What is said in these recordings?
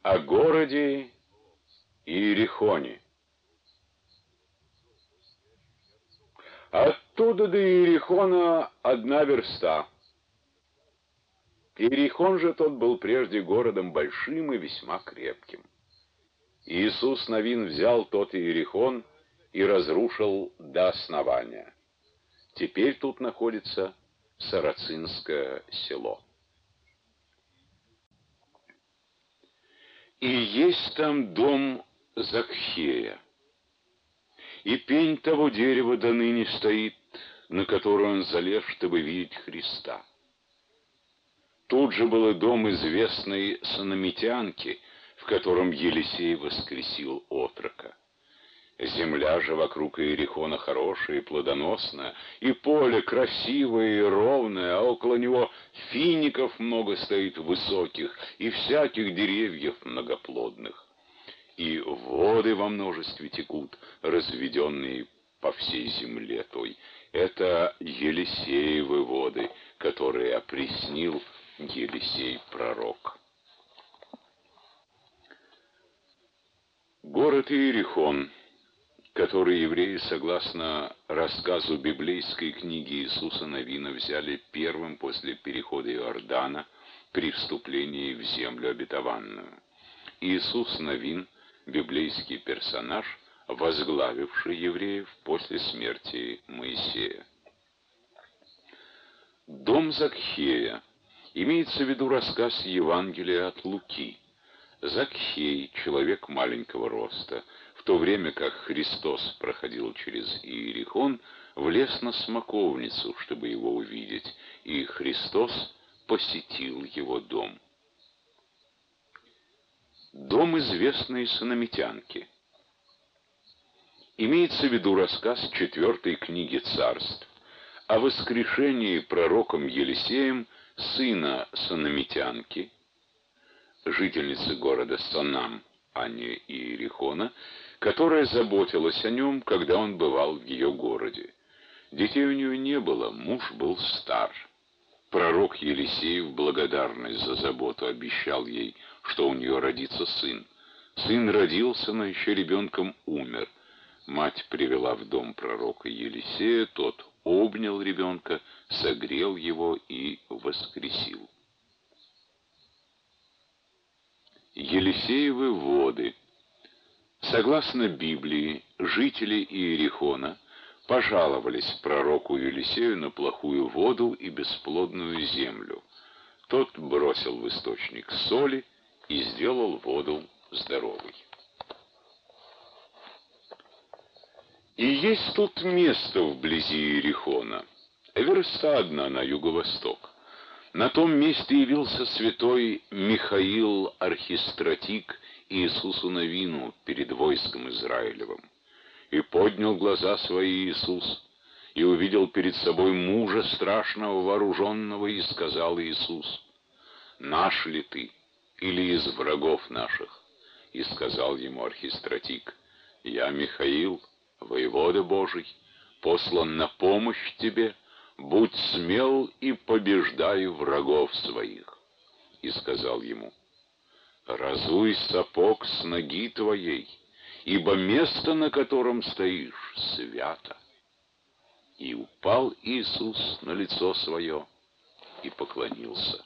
О городе Иерихоне. Оттуда до Иерихона 1 верста. Иерихон же тот был прежде городом большим и весьма крепким. Иисус Навин взял тот Иерихон и разрушил до основания. Теперь тут находится Сарацинское село. И есть там дом Закхея, и пень того дерева до ныне стоит, на который он залез, чтобы видеть Христа. Тут же был и дом известной сономитянки, в котором Елисей воскресил отрока. Земля же вокруг Иерихона хорошая и плодоносная, и поле красивое и ровное, а около него фиников много стоит высоких, и всяких деревьев многоплодных. И воды во множестве текут, разведенные по всей земле той. Это Елисеевы воды, которые опреснил Елисей пророк. Город Иерихон, который евреи, согласно рассказу библейской книги Иисуса Навина, взяли первым после перехода Иордана при вступлении в землю обетованную. Иисус Навин — библейский персонаж, возглавивший евреев после смерти Моисея. Дом Закхея. Имеется в виду рассказ Евангелия от Луки. Закхей, человек маленького роста, в то время как Христос проходил через Иерихон, влез на смоковницу, чтобы его увидеть, и Христос посетил его дом. Дом известной сономитянки. Имеется в виду рассказ 4 книги Царств о воскрешении пророком Елисеем сына сономитянки, жительницы города Сонам, а не Иерихона, которая заботилась о нем, когда он бывал в ее городе. Детей у нее не было, муж был стар. Пророк Елисей в благодарность за заботу обещал ей, что у нее родится сын. Сын родился, но еще ребенком умер. Мать привела в дом пророка Елисея, тот обнял ребенка, согрел его и воскресил. Елисеевы воды. Согласно Библии, жители Иерихона пожаловались пророку Елисею на плохую воду и бесплодную землю. Тот бросил в источник соли и сделал воду здоровой. И есть тут место вблизи Иерихона, 1 верста на юго-восток. На том месте явился святой Михаил Архистратик Иисусу Навину перед войском Израилевым. И поднял глаза свои Иисус, и увидел перед собой мужа страшного вооруженного, и сказал Иисус: «Наш ли ты, или из врагов наших?» И сказал ему Архистратик: «Я Михаил, воевода Божий, послан на помощь тебе. Будь смел и побеждай врагов своих». И сказал ему: «Разуй сапог с ноги твоей, ибо место, на котором стоишь, свято». И упал Иисус на лицо свое и поклонился.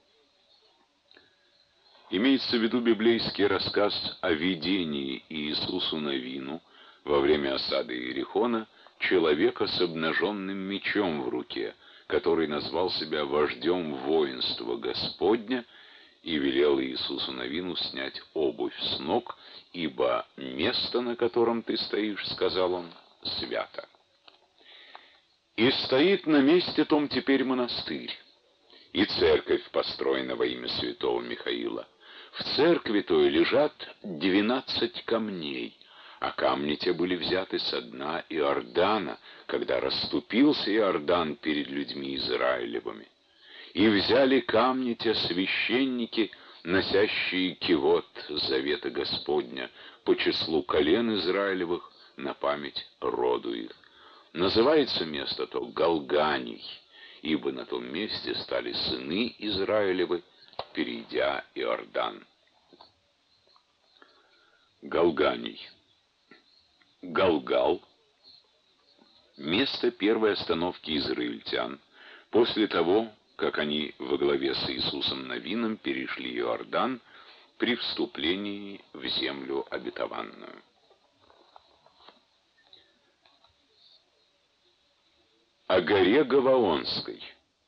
Имеется в виду библейский рассказ о видении Иисусу Навину во время осады Иерихона человека с обнаженным мечом в руке, который назвал себя вождем воинства Господня, и велел Иисусу Навину снять обувь с ног, ибо место, на котором ты стоишь, сказал он, свято. И стоит на месте том теперь монастырь, и церковь построена во имя святого Михаила. В церкви той лежат 12 камней, а камни те были взяты со дна Иордана, когда расступился Иордан перед людьми Израилевыми. И взяли камни те священники, носящие кивот завета Господня, по числу колен Израилевых, на память роду их. Называется место то Галганий, ибо на том месте стали сыны Израилевы, перейдя Иордан. Галганий. Галгал — место первой остановки израильтян после того, как они во главе с Иисусом Навином перешли Иордан при вступлении в землю обетованную. О горе Гаваонской.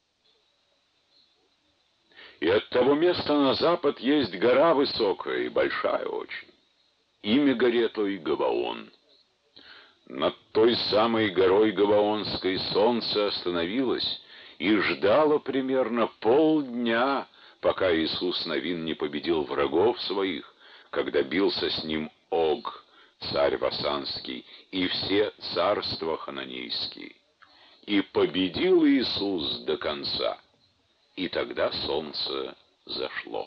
И от того места на запад есть гора высокая и большая очень. Имя горе той Гаваон. Над той самой горой Гаваонской солнце остановилось и ждало примерно полдня, пока Иисус Навин не победил врагов своих, когда бился с ним Ог, царь Васанский, и все царства хананейские. И победил Иисус до конца, и тогда солнце зашло.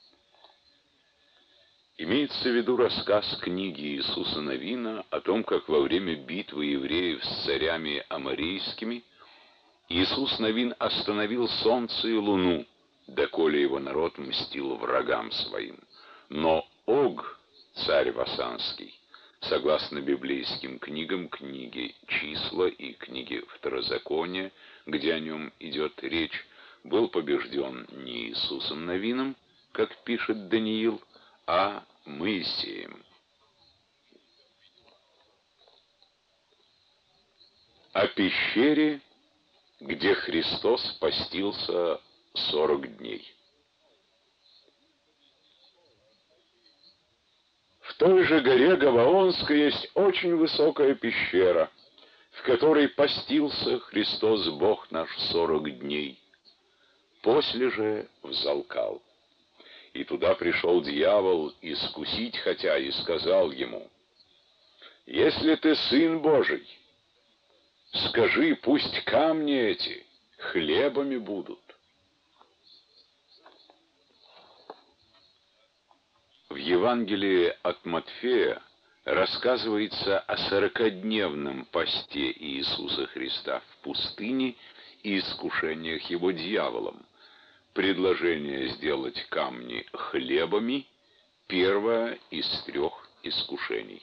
Имеется в виду рассказ книги Иисуса Навина о том, как во время битвы евреев с царями аморейскими Иисус Навин остановил солнце и луну, доколе его народ мстил врагам своим. Но Ог, царь Васанский, согласно библейским книгам, книге «Числа» и книге «Второзакония», где о нем идет речь, был побежден не Иисусом Навином, как пишет Даниил, а Моисеем. О пещере, где Христос постился 40 дней. В той же горе Гаваонской есть очень высокая пещера, в которой постился Христос Бог наш 40 дней. После же взалкал. И туда пришел дьявол искусить хотя, и сказал ему: «Если ты Сын Божий, скажи, пусть камни эти хлебами будут». В Евангелии от Матфея рассказывается о 40-дневном посте Иисуса Христа в пустыне и искушениях его дьяволом. Предложение сделать камни хлебами — первое из 3 искушений.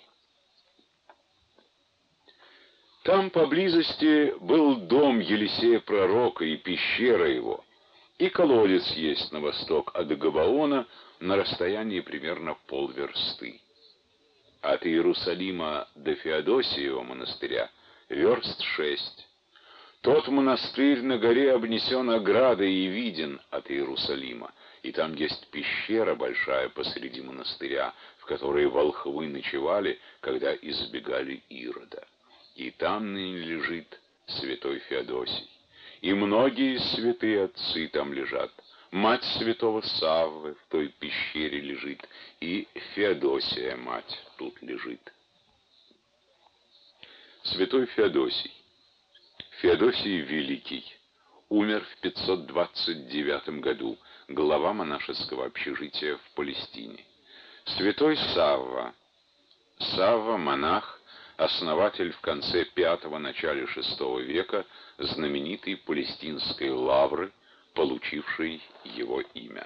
Там поблизости был дом Елисея пророка и пещера его, и колодец есть на восток от Гаваона на расстоянии примерно полверсты. От Иерусалима до Феодосиева монастыря верст 6. Тот монастырь на горе обнесен оградой и виден от Иерусалима, и там есть пещера большая посреди монастыря, в которой волхвы ночевали, когда избегали Ирода. И там ныне лежит святой Феодосий. И многие святые отцы там лежат. Мать святого Саввы в той пещере лежит, и Феодосия мать тут лежит. Святой Феодосий. Феодосий Великий умер в 529 году, глава монашеского общежития в Палестине. Святой Савва. Савва, монах, основатель в конце V – начале VI века знаменитой палестинской лавры, получившей его имя.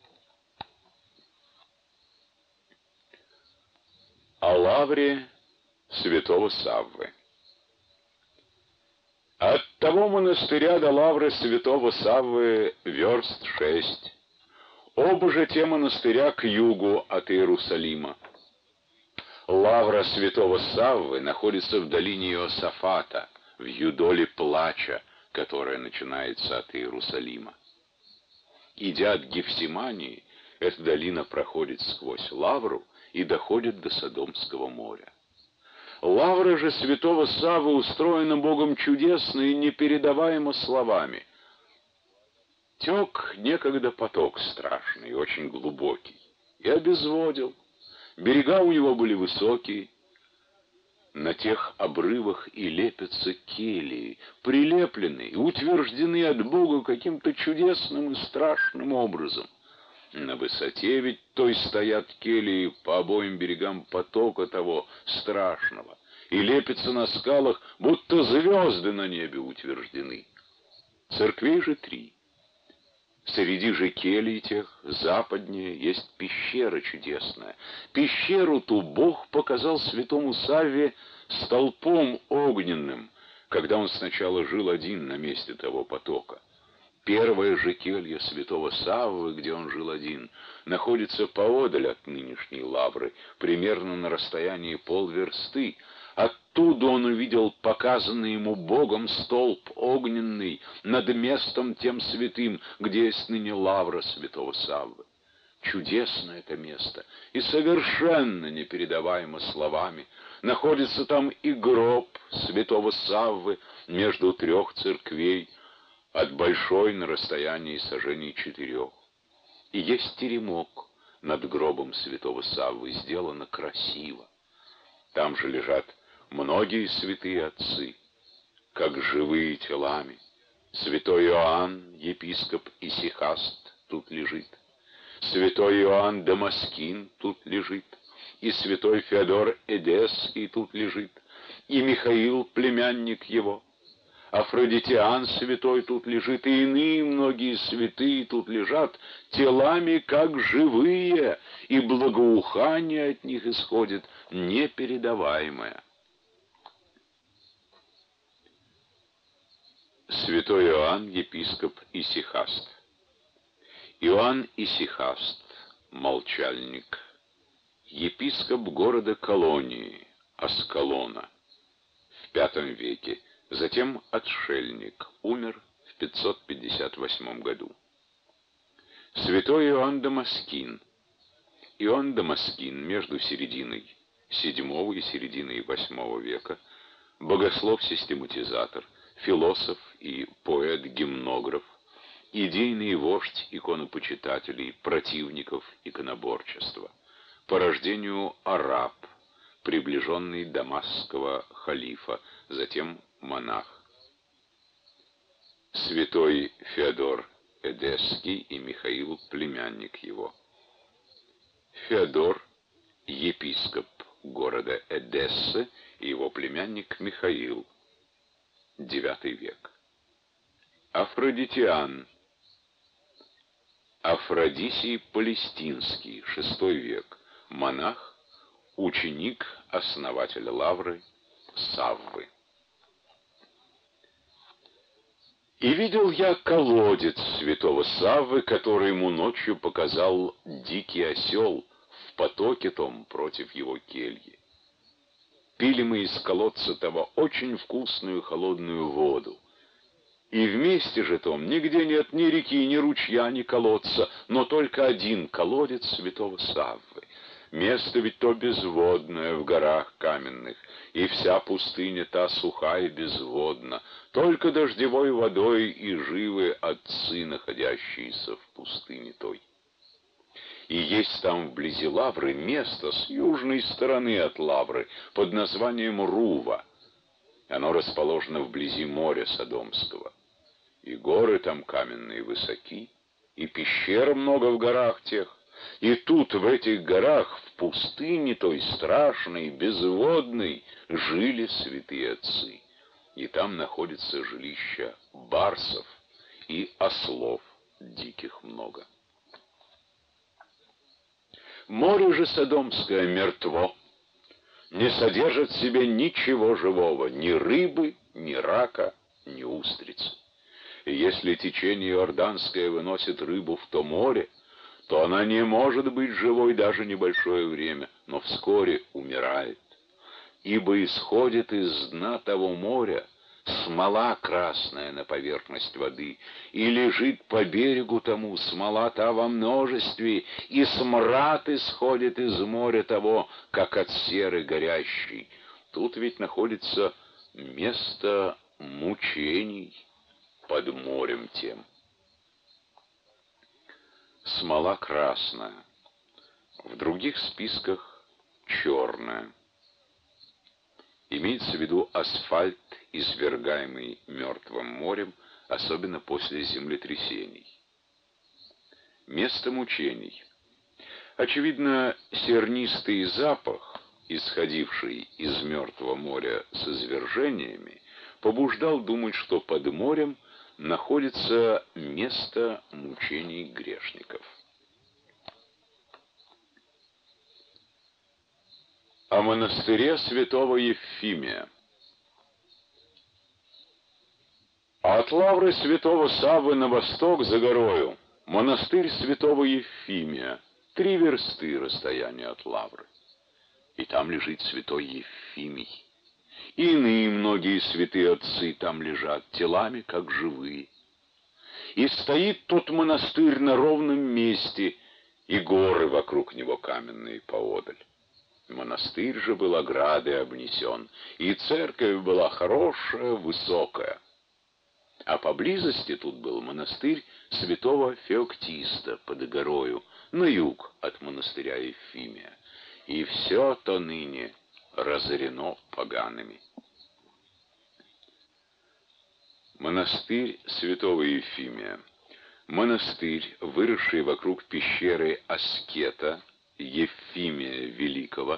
О лавре святого Саввы. От того монастыря до лавры святого Саввы верст 6. Оба же те монастыря к югу от Иерусалима. Лавра святого Саввы находится в долине Иосафата, в юдоле плача, которая начинается от Иерусалима. Идя от Гефсимании, эта долина проходит сквозь лавру и доходит до Содомского моря. Лавра же святого Саввы устроена Богом чудесно и непередаваемо словами. Тек некогда поток страшный, очень глубокий, и обезводил. Берега у него были высокие. На тех обрывах и лепятся келии, прилеплены и утверждены от Бога каким-то чудесным и страшным образом. На высоте ведь той стоят келии по обоим берегам потока того страшного, и лепятся на скалах, будто звезды на небе утверждены. Церквей же 3. Среди же келий тех, западнее, есть пещера чудесная. Пещеру ту Бог показал святому Савве столпом огненным, когда он сначала жил один на месте того потока. Первое же келье святого Саввы, где он жил один, находится поодаль от нынешней лавры, примерно на расстоянии полверсты. Оттуда он увидел показанный ему Богом столб огненный над местом тем святым, где есть ныне лавра святого Саввы. Чудесно это место и совершенно непередаваемо словами. Находится там и гроб святого Саввы между трех церквей, от большой на расстоянии саженей 4. И есть теремок над гробом святого Саввы, сделано красиво. Там же лежат многие святые отцы, как живые телами. Святой Иоанн, епископ Исихаст, тут лежит. Святой Иоанн Дамаскин тут лежит. И святой Феодор Эдесский тут лежит. И Михаил, племянник его. Афродитиан святой тут лежит, и иные многие святые тут лежат, телами как живые, и благоухание от них исходит непередаваемое. Святой Иоанн, епископ Исихаст. Иоанн Исихаст, молчальник, епископ города Колонии, Аскалона, в V веке, затем отшельник, умер в 558 году. Святой Иоанн Дамаскин. Иоанн Дамаскин между серединой VII и серединой VIII века, богослов-систематизатор, философ и поэт-гимнограф, идейный вождь иконопочитателей, противников иконоборчества, по рождению араб, приближенный дамасского халифа, затем монах. Святой Феодор Эдесский и Михаил, племянник его. Феодор, епископ города Эдессы, и его племянник Михаил, IX век. Афродитиан, Афродисий Палестинский, VI век, монах, ученик основателя лавры Саввы. И видел я колодец святого Саввы, который ему ночью показал дикий осел в потоке том против его кельи. Пили мы из колодца того очень вкусную холодную воду. И вместе же том нигде нет ни реки, ни ручья, ни колодца, но только один колодец святого Саввы. Место ведь то безводное в горах каменных, и вся пустыня та суха и безводна, только дождевой водой и живы отцы, находящиеся в пустыне той. И есть там вблизи лавры место с южной стороны от лавры под названием Рува. Оно расположено вблизи моря Содомского. И горы там каменные высоки, и пещер много в горах тех. И тут, в этих горах, в пустыне той страшной, безводной, жили святые отцы. И там находится жилище барсов и ослов диких много. Море же Содомское мертво, не содержит в себе ничего живого, ни рыбы, ни рака, ни устрицы. И если течение Иорданское выносит рыбу в то море, то она не может быть живой даже небольшое время, но вскоре умирает. Ибо исходит из дна того моря смола красная на поверхность воды, и лежит по берегу тому смола та во множестве, и смрад исходит из моря того, как от серы горящей. Тут ведь находится место мучений под морем тем. Смола красная, в других списках черная. Имеется в виду асфальт, извергаемый мертвым морем, особенно после землетрясений. Место мучений. Очевидно, сернистый запах, исходивший из мертвого моря с извержениями, побуждал думать, что под морем находится место мучений грешников. О монастыре святого Евфимия. От лавры святого Саввы на восток за горою монастырь святого Евфимия, 3 версты расстояние от лавры. И там лежит святой Евфимий. И иные многие святые отцы там лежат, телами как живые. И стоит тот монастырь на ровном месте, и горы вокруг него каменные поодаль. Монастырь же был оградой обнесен, и церковь была хорошая, высокая. А поблизости тут был монастырь святого Феоктиста под горою, на юг от монастыря Евфимия. И все то ныне разорено погаными. Монастырь святого Евфимия. Монастырь, выросший вокруг пещеры аскета Евфимия Великого,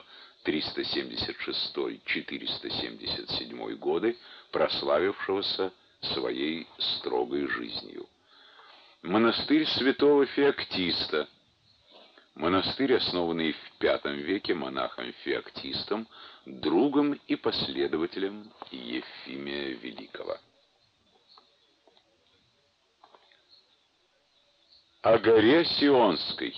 376-477 годы, прославившегося своей строгой жизнью. Монастырь святого Феоктиста. Монастырь, основанный в V веке монахом Феоктистом, другом и последователем Евфимия Великого. О горе Сионской.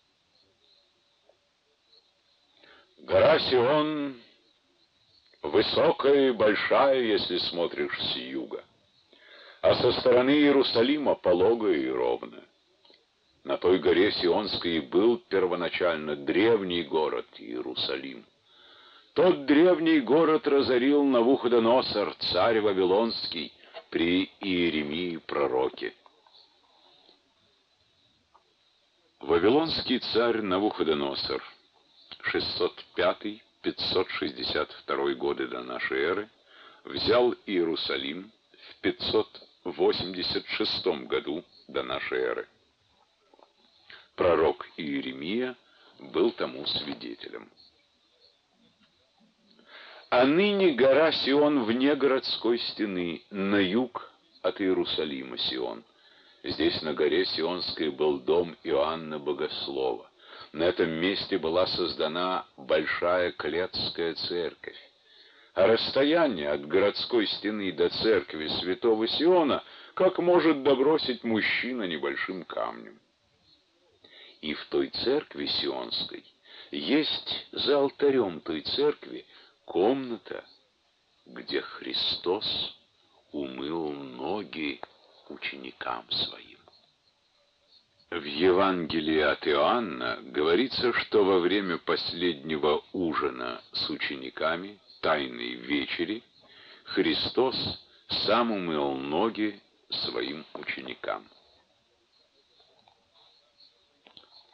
Гора Сион высокая и большая, если смотришь с юга, а со стороны Иерусалима пологая и ровная. На той горе Сионской был первоначально древний город Иерусалим. Тот древний город разорил Навуходоносор, царь Вавилонский, при Иеремии пророке. Вавилонский царь Навуходоносор, 605-562 годы до нашей эры, взял Иерусалим в 586 году до нашей эры. Пророк Иеремия был тому свидетелем. А ныне гора Сион вне городской стены, на юг от Иерусалима Сион. Здесь на горе Сионской был дом Иоанна Богослова. На этом месте была создана большая Клетская церковь. А расстояние от городской стены до церкви святого Сиона как может добросить мужчина небольшим камнем. И в той церкви Сионской есть за алтарем той церкви комната, где Христос умыл ноги ученикам своим. В Евангелии от Иоанна говорится, что во время последнего ужина с учениками, тайной вечери, Христос сам умыл ноги своим ученикам.